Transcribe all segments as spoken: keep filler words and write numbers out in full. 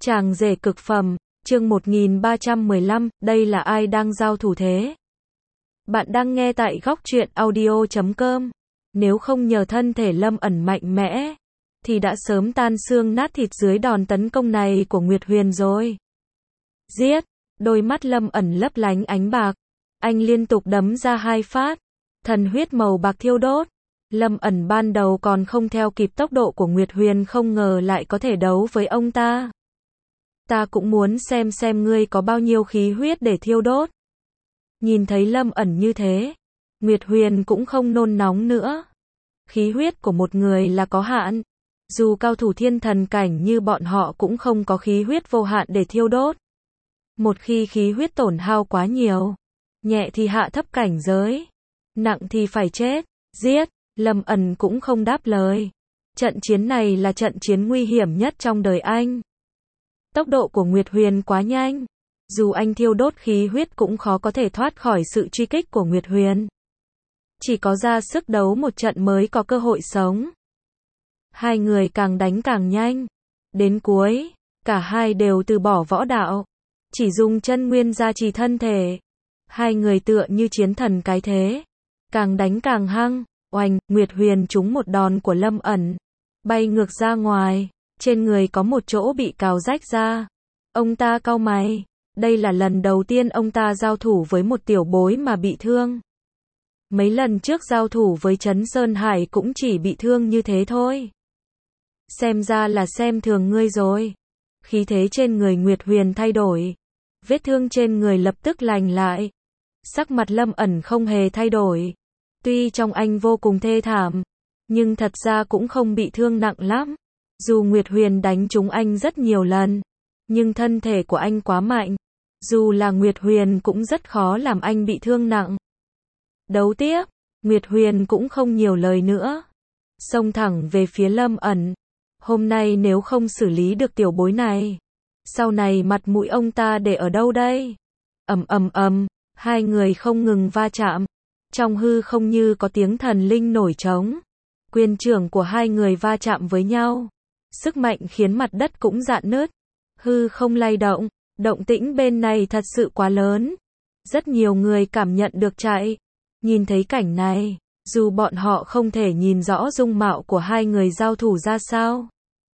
Chàng rể cực phẩm, chương một nghìn ba trăm mười lăm, đây là ai đang giao thủ thế? Bạn đang nghe tại góc truyện audio chấm com. Nếu không nhờ thân thể Lâm Ẩn mạnh mẽ, thì đã sớm tan xương nát thịt dưới đòn tấn công này của Nguyệt Huyền rồi. Giết! Đôi mắt Lâm Ẩn lấp lánh ánh bạc. Anh liên tục đấm ra hai phát. Thần huyết màu bạc thiêu đốt. Lâm Ẩn ban đầu còn không theo kịp tốc độ của Nguyệt Huyền, không ngờ lại có thể đấu với ông ta. Ta cũng muốn xem xem ngươi có bao nhiêu khí huyết để thiêu đốt. Nhìn thấy Lâm Ẩn như thế, Nguyệt Huyền cũng không nôn nóng nữa. Khí huyết của một người là có hạn. Dù cao thủ thiên thần cảnh như bọn họ cũng không có khí huyết vô hạn để thiêu đốt. Một khi khí huyết tổn hao quá nhiều, nhẹ thì hạ thấp cảnh giới, nặng thì phải chết. Giết! Lâm Ẩn cũng không đáp lời. Trận chiến này là trận chiến nguy hiểm nhất trong đời anh. Tốc độ của Nguyệt Huyền quá nhanh. Dù anh thiêu đốt khí huyết cũng khó có thể thoát khỏi sự truy kích của Nguyệt Huyền. Chỉ có ra sức đấu một trận mới có cơ hội sống. Hai người càng đánh càng nhanh. Đến cuối, cả hai đều từ bỏ võ đạo. Chỉ dùng chân nguyên gia trì thân thể. Hai người tựa như chiến thần cái thế. Càng đánh càng hăng. Oanh! Nguyệt Huyền trúng một đòn của Lâm Ẩn. Bay ngược ra ngoài. Trên người có một chỗ bị cào rách ra. Ông ta cau mày. Đây là lần đầu tiên ông ta giao thủ với một tiểu bối mà bị thương. Mấy lần trước giao thủ với Trấn Sơn Hải cũng chỉ bị thương như thế thôi. Xem ra là xem thường ngươi rồi. Khí thế trên người Nguyệt Huyền thay đổi. Vết thương trên người lập tức lành lại. Sắc mặt Lâm Ẩn không hề thay đổi. Tuy trong anh vô cùng thê thảm, nhưng thật ra cũng không bị thương nặng lắm. Dù Nguyệt Huyền đánh trúng anh rất nhiều lần, nhưng thân thể của anh quá mạnh. Dù là Nguyệt Huyền cũng rất khó làm anh bị thương nặng. Đấu tiếp, Nguyệt Huyền cũng không nhiều lời nữa. Xông thẳng về phía Lâm Ẩn. Hôm nay nếu không xử lý được tiểu bối này, sau này mặt mũi ông ta để ở đâu đây? Ầm ầm ầm, hai người không ngừng va chạm. Trong hư không như có tiếng thần linh nổi trống. Quyền trưởng của hai người va chạm với nhau. Sức mạnh khiến mặt đất cũng rạn nứt. Hư không lay động. Động tĩnh bên này thật sự quá lớn. Rất nhiều người cảm nhận được chạy. Nhìn thấy cảnh này, dù bọn họ không thể nhìn rõ dung mạo của hai người giao thủ ra sao,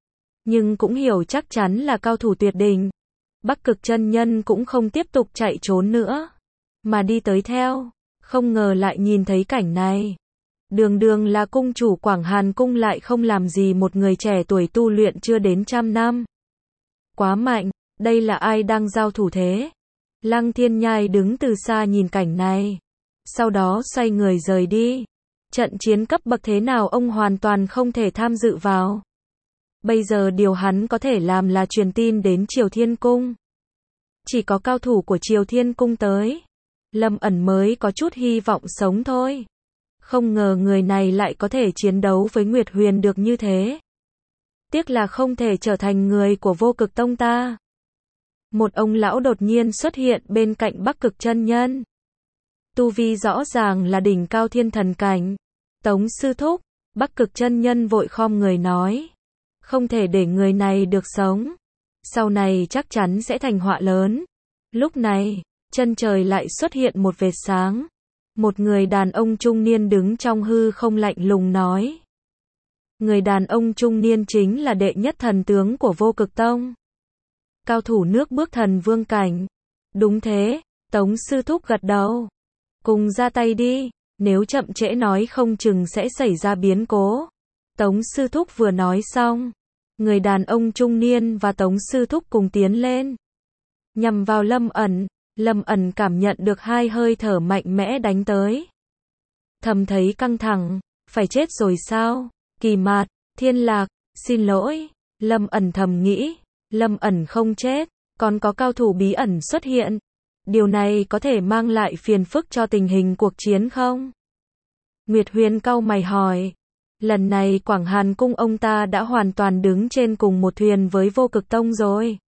nhưng cũng hiểu chắc chắn là cao thủ tuyệt đỉnh. Bắc Cực chân nhân cũng không tiếp tục chạy trốn nữa, mà đi tới theo. Không ngờ lại nhìn thấy cảnh này. Đường đường là cung chủ Quảng Hàn Cung lại không làm gì một người trẻ tuổi tu luyện chưa đến trăm năm. Quá mạnh, đây là ai đang giao thủ thế? Lăng Thiên Nhai đứng từ xa nhìn cảnh này. Sau đó xoay người rời đi. Trận chiến cấp bậc thế nào ông hoàn toàn không thể tham dự vào. Bây giờ điều hắn có thể làm là truyền tin đến Triều Thiên Cung. Chỉ có cao thủ của Triều Thiên Cung tới, Lâm Ẩn mới có chút hy vọng sống thôi. Không ngờ người này lại có thể chiến đấu với Nguyệt Huyền được như thế. Tiếc là không thể trở thành người của Vô Cực Tông ta. Một ông lão đột nhiên xuất hiện bên cạnh Bắc Cực chân nhân. Tu vi rõ ràng là đỉnh cao thiên thần cảnh. Tống sư thúc, Bắc Cực chân nhân vội khom người nói. Không thể để người này được sống. Sau này chắc chắn sẽ thành họa lớn. Lúc này, chân trời lại xuất hiện một vệt sáng. Một người đàn ông trung niên đứng trong hư không lạnh lùng nói. Người đàn ông trung niên chính là đệ nhất thần tướng của Vô Cực Tông. Cao thủ nước bước thần vương cảnh. Đúng thế, Tống sư thúc gật đầu. Cùng ra tay đi, nếu chậm trễ nói không chừng sẽ xảy ra biến cố. Tống sư thúc vừa nói xong, người đàn ông trung niên và Tống sư thúc cùng tiến lên. Nhằm vào Lâm Ẩn. Lâm Ẩn cảm nhận được hai hơi thở mạnh mẽ đánh tới. Thầm thấy căng thẳng, phải chết rồi sao? Kỳ Mạt, Thiên Lạc, xin lỗi. Lâm Ẩn thầm nghĩ, Lâm Ẩn không chết, còn có cao thủ bí ẩn xuất hiện. Điều này có thể mang lại phiền phức cho tình hình cuộc chiến không? Nguyệt Huyền cau mày hỏi. Lần này Quảng Hàn Cung ông ta đã hoàn toàn đứng trên cùng một thuyền với Vô Cực Tông rồi.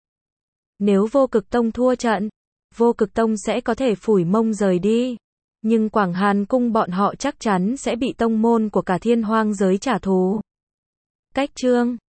Nếu Vô Cực Tông thua trận, Vô Cực Tông sẽ có thể phủi mông rời đi. Nhưng Quảng Hàn Cung bọn họ chắc chắn sẽ bị tông môn của cả Thiên Hoang giới trả thù. Cách chương